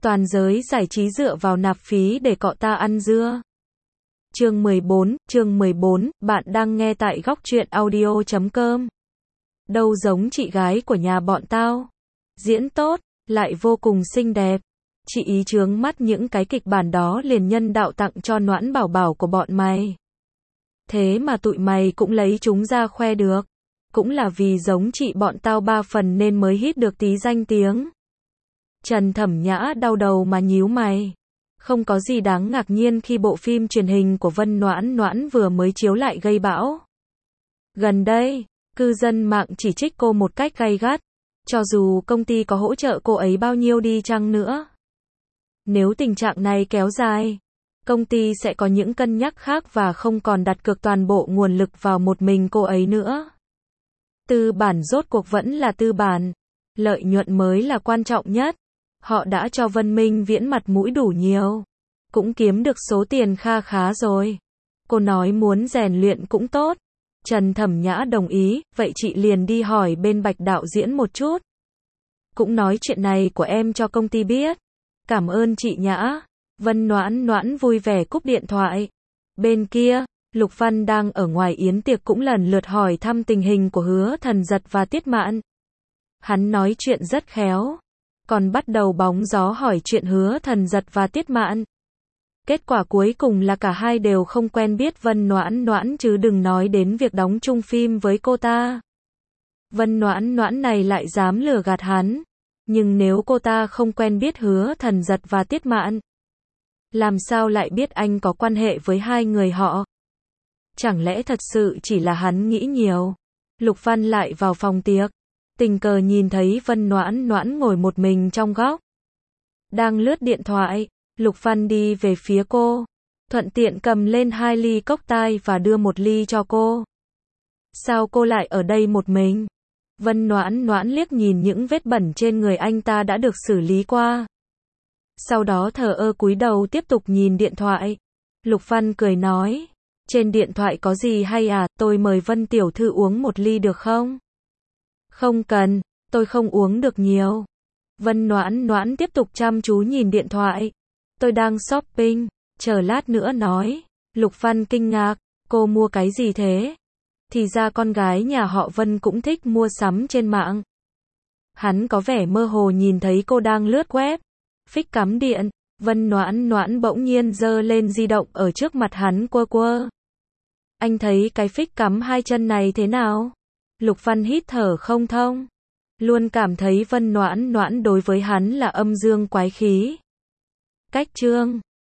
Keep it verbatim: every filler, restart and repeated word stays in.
Toàn giới giải trí dựa vào nạp phí để cọ ta ăn dưa. Chương mười bốn, chương mười bốn, bạn đang nghe tại góc truyện audio chấm com. Đâu giống chị gái của nhà bọn tao. Diễn tốt, lại vô cùng xinh đẹp. Chị ý chướng mắt những cái kịch bản đó liền nhân đạo tặng cho Noãn Bảo Bảo của bọn mày. Thế mà tụi mày cũng lấy chúng ra khoe được. Cũng là vì giống chị bọn tao ba phần nên mới hít được tí danh tiếng. Trần Thẩm Nhã đau đầu mà nhíu mày. Không có gì đáng ngạc nhiên khi bộ phim truyền hình của Vân Noãn Noãn vừa mới chiếu lại gây bão. Gần đây, cư dân mạng chỉ trích cô một cách gay gắt, cho dù công ty có hỗ trợ cô ấy bao nhiêu đi chăng nữa. Nếu tình trạng này kéo dài, công ty sẽ có những cân nhắc khác và không còn đặt cược toàn bộ nguồn lực vào một mình cô ấy nữa. Tư bản rốt cuộc vẫn là tư bản, lợi nhuận mới là quan trọng nhất. Họ đã cho Vân Minh Viễn mặt mũi đủ nhiều, cũng kiếm được số tiền kha khá rồi. Cô nói muốn rèn luyện cũng tốt. Trần Thẩm Nhã đồng ý, vậy chị liền đi hỏi bên Bạch đạo diễn một chút. Cũng nói chuyện này của em cho công ty biết. Cảm ơn chị Nhã. Vân Noãn Noãn vui vẻ cúp điện thoại. Bên kia, Lục Văn đang ở ngoài yến tiệc cũng lần lượt hỏi thăm tình hình của Hứa Thần Giật và Tiết Mạn. Hắn nói chuyện rất khéo, còn bắt đầu bóng gió hỏi chuyện Hứa Thần Giật và Tiết Mạn. Kết quả cuối cùng là cả hai đều không quen biết Vân Noãn Noãn chứ đừng nói đến việc đóng chung phim với cô ta. Vân Noãn Noãn này lại dám lừa gạt hắn. Nhưng nếu cô ta không quen biết Hứa Thần Giật và Tiết Mạn, làm sao lại biết anh có quan hệ với hai người họ? Chẳng lẽ thật sự chỉ là hắn nghĩ nhiều? Lục Văn lại vào phòng tiệc, tình cờ nhìn thấy Vân Noãn Noãn ngồi một mình trong góc, đang lướt điện thoại. Lục Văn đi về phía cô, thuận tiện cầm lên hai ly cốc tai và đưa một ly cho cô. Sao cô lại ở đây một mình? Vân Noãn Noãn liếc nhìn những vết bẩn trên người anh ta đã được xử lý qua. Sau đó thờ ơ cúi đầu tiếp tục nhìn điện thoại. Lục Văn cười nói, trên điện thoại có gì hay à, tôi mời Vân tiểu thư uống một ly được không? Không cần, tôi không uống được nhiều. Vân Noãn Noãn tiếp tục chăm chú nhìn điện thoại. Tôi đang shopping, chờ lát nữa nói. Lục Văn kinh ngạc, cô mua cái gì thế? Thì ra con gái nhà họ Vân cũng thích mua sắm trên mạng. Hắn có vẻ mơ hồ nhìn thấy cô đang lướt web. Phích cắm điện. Vân Noãn Noãn bỗng nhiên giơ lên di động ở trước mặt hắn quơ quơ. Anh thấy cái phích cắm hai chân này thế nào? Lục Văn hít thở không thông. Luôn cảm thấy Vân Noãn Noãn đối với hắn là âm dương quái khí. Cách chương